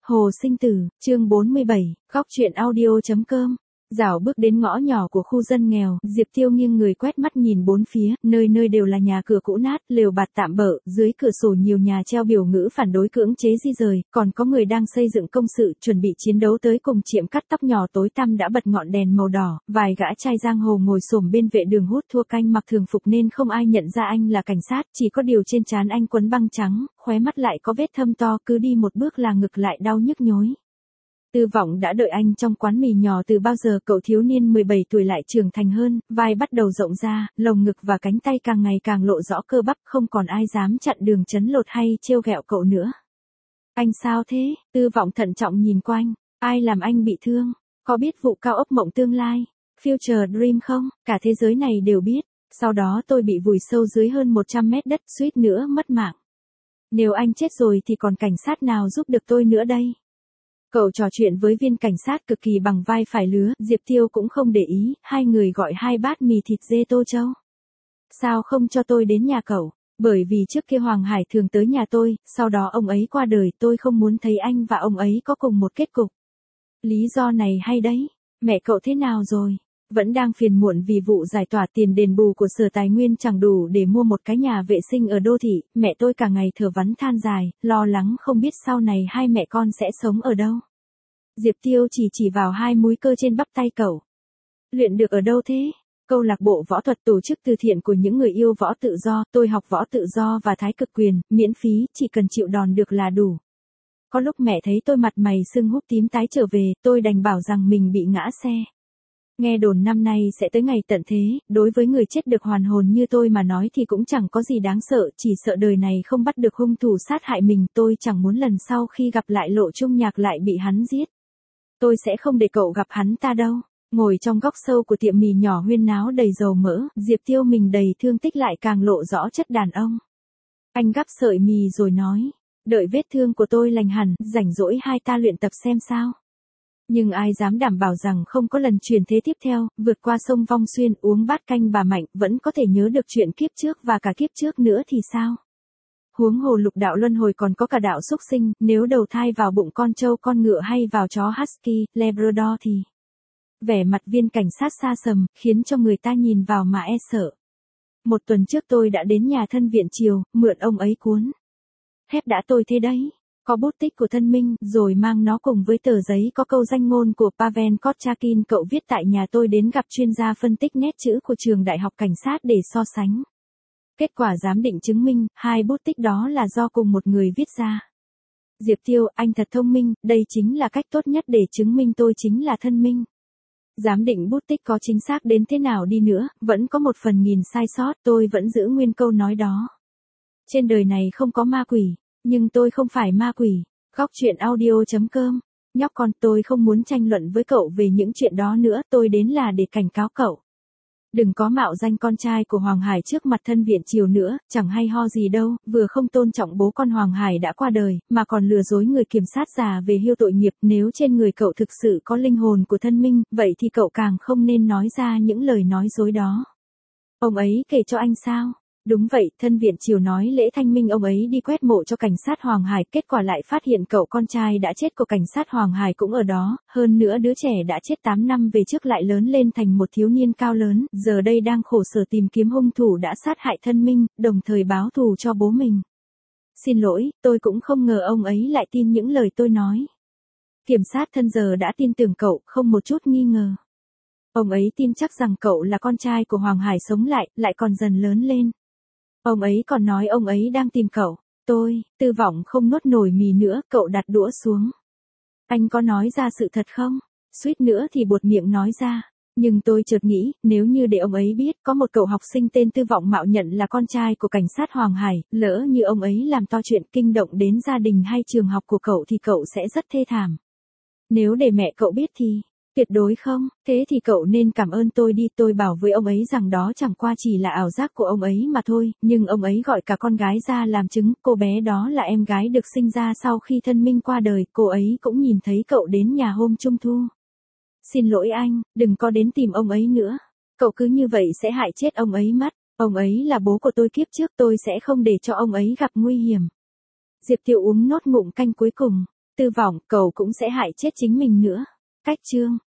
Hồ Sinh Tử, chương 47, góc truyện audio.com. Dạo bước đến ngõ nhỏ của khu dân nghèo, Diệp Tiêu nghiêng người quét mắt nhìn bốn phía, nơi nơi đều là nhà cửa cũ nát, lều bạt tạm bợ, dưới cửa sổ nhiều nhà treo biểu ngữ phản đối cưỡng chế di rời, còn có người đang xây dựng công sự, chuẩn bị chiến đấu tới cùng. Chiệm cắt tóc nhỏ tối tăm đã bật ngọn đèn màu đỏ, vài gã trai giang hồ ngồi xổm bên vệ đường hút thua canh, mặc thường phục nên không ai nhận ra anh là cảnh sát, chỉ có điều trên trán anh quấn băng trắng, khóe mắt lại có vết thâm to, cứ đi một bước là ngực lại đau nhức nhối. Tư Vọng đã đợi anh trong quán mì nhỏ từ bao giờ. Cậu thiếu niên 17 tuổi lại trưởng thành hơn, vai bắt đầu rộng ra, lồng ngực và cánh tay càng ngày càng lộ rõ cơ bắp, không còn ai dám chặn đường trấn lột hay trêu ghẹo cậu nữa. Anh sao thế? Tư Vọng thận trọng nhìn quanh, ai làm anh bị thương? Có biết vụ cao ốc mộng tương lai, Future Dream không? Cả thế giới này đều biết. Sau đó tôi bị vùi sâu dưới hơn 100 mét đất, suýt nữa mất mạng. Nếu anh chết rồi thì còn cảnh sát nào giúp được tôi nữa đây? Cậu trò chuyện với viên cảnh sát cực kỳ bằng vai phải lứa, Diệp Tiêu cũng không để ý, hai người gọi 2 bát mì thịt dê Tô Châu. Sao không cho tôi đến nhà cậu? Bởi vì trước kia Hoàng Hải thường tới nhà tôi, sau đó ông ấy qua đời, tôi không muốn thấy anh và ông ấy có cùng một kết cục. Lý do này hay đấy. Mẹ cậu thế nào rồi? Vẫn đang phiền muộn vì vụ giải tỏa tiền đền bù của Sở Tài nguyên chẳng đủ để mua một cái nhà vệ sinh ở đô thị. Mẹ tôi cả ngày thở vắn than dài, lo lắng không biết sau này hai mẹ con sẽ sống ở đâu. Diệp Tiêu chỉ vào 2 múi cơ trên bắp tay cậu. Luyện được ở đâu thế? Câu lạc bộ võ thuật, tổ chức từ thiện của những người yêu võ tự do. Tôi học võ tự do và thái cực quyền, miễn phí, chỉ cần chịu đòn được là đủ. Có lúc mẹ thấy tôi mặt mày sưng húp tím tái trở về, tôi đành bảo rằng mình bị ngã xe. Nghe đồn năm nay sẽ tới ngày tận thế, đối với người chết được hoàn hồn như tôi mà nói thì cũng chẳng có gì đáng sợ, chỉ sợ đời này không bắt được hung thủ sát hại mình. Tôi chẳng muốn lần sau khi gặp lại Lộ Trung Nhạc lại bị hắn giết. Tôi sẽ không để cậu gặp hắn ta đâu. Ngồi trong góc sâu của tiệm mì nhỏ huyên náo đầy dầu mỡ, Diệp Tiêu mình đầy thương tích lại càng lộ rõ chất đàn ông. Anh gắp sợi mì rồi nói, đợi vết thương của tôi lành hẳn, rảnh rỗi hai ta luyện tập xem sao. Nhưng ai dám đảm bảo rằng không có lần chuyển thế tiếp theo, vượt qua sông Vong Xuyên, uống bát canh bà Mạnh, vẫn có thể nhớ được chuyện kiếp trước và cả kiếp trước nữa thì sao? Huống hồ lục đạo luân hồi còn có cả đạo xúc sinh, nếu đầu thai vào bụng con trâu con ngựa hay vào chó husky, labrador thì... Vẻ mặt viên cảnh sát xa sầm, khiến cho người ta nhìn vào mà e sợ. Một tuần trước tôi đã đến nhà thân Viện Triều, mượn ông ấy cuốn. Thép đã tôi thế đấy. Có bút tích của thân Minh, rồi mang nó cùng với tờ giấy có câu danh ngôn của Pavel Kotchakin cậu viết tại nhà tôi đến gặp chuyên gia phân tích nét chữ của trường đại học cảnh sát để so sánh. Kết quả giám định chứng minh, 2 bút tích đó là do cùng một người viết ra. Diệp Tiêu, anh thật thông minh, đây chính là cách tốt nhất để chứng minh tôi chính là thân Minh. Giám định bút tích có chính xác đến thế nào đi nữa, vẫn có 1/1000 sai sót, tôi vẫn giữ nguyên câu nói đó. Trên đời này không có ma quỷ. Nhưng tôi không phải ma quỷ. Góc truyện audio.com. Nhóc con, tôi không muốn tranh luận với cậu về những chuyện đó nữa, tôi đến là để cảnh cáo cậu. Đừng có mạo danh con trai của Hoàng Hải trước mặt thân Viện Triều nữa, chẳng hay ho gì đâu, vừa không tôn trọng bố con Hoàng Hải đã qua đời, mà còn lừa dối người kiểm sát già về hưu tội nghiệp. Nếu trên người cậu thực sự có linh hồn của thân Minh, vậy thì cậu càng không nên nói ra những lời nói dối đó. Ông ấy kể cho anh sao? Đúng vậy, thân Viện Triều nói lễ thanh minh ông ấy đi quét mộ cho cảnh sát Hoàng Hải, kết quả lại phát hiện cậu con trai đã chết của cảnh sát Hoàng Hải cũng ở đó, hơn nữa đứa trẻ đã chết 8 năm về trước lại lớn lên thành một thiếu niên cao lớn, giờ đây đang khổ sở tìm kiếm hung thủ đã sát hại thân Minh, đồng thời báo thù cho bố mình. Xin lỗi, tôi cũng không ngờ ông ấy lại tin những lời tôi nói. Kiểm sát thân giờ đã tin tưởng cậu, không một chút nghi ngờ. Ông ấy tin chắc rằng cậu là con trai của Hoàng Hải sống lại còn dần lớn lên. Ông ấy còn nói ông ấy đang tìm cậu. Tư Vọng không nuốt nổi mì nữa, cậu đặt đũa xuống. Anh có nói ra sự thật không? Suýt nữa thì buột miệng nói ra. Nhưng tôi chợt nghĩ, nếu như để ông ấy biết có một cậu học sinh tên Tư Vọng mạo nhận là con trai của cảnh sát Hoàng Hải, lỡ như ông ấy làm to chuyện kinh động đến gia đình hay trường học của cậu thì cậu sẽ rất thê thảm. Nếu để mẹ cậu biết thì... Tuyệt đối không, thế thì cậu nên cảm ơn tôi đi, tôi bảo với ông ấy rằng đó chẳng qua chỉ là ảo giác của ông ấy mà thôi, nhưng ông ấy gọi cả con gái ra làm chứng, cô bé đó là em gái được sinh ra sau khi thân Minh qua đời, cô ấy cũng nhìn thấy cậu đến nhà hôm Trung Thu. Xin lỗi anh, đừng có đến tìm ông ấy nữa, cậu cứ như vậy sẽ hại chết ông ấy mất, ông ấy là bố của tôi kiếp trước, tôi sẽ không để cho ông ấy gặp nguy hiểm. Diệp Tiêu uống nốt ngụm canh cuối cùng. Tư vọng, cậu cũng sẽ hại chết chính mình nữa. Cách chương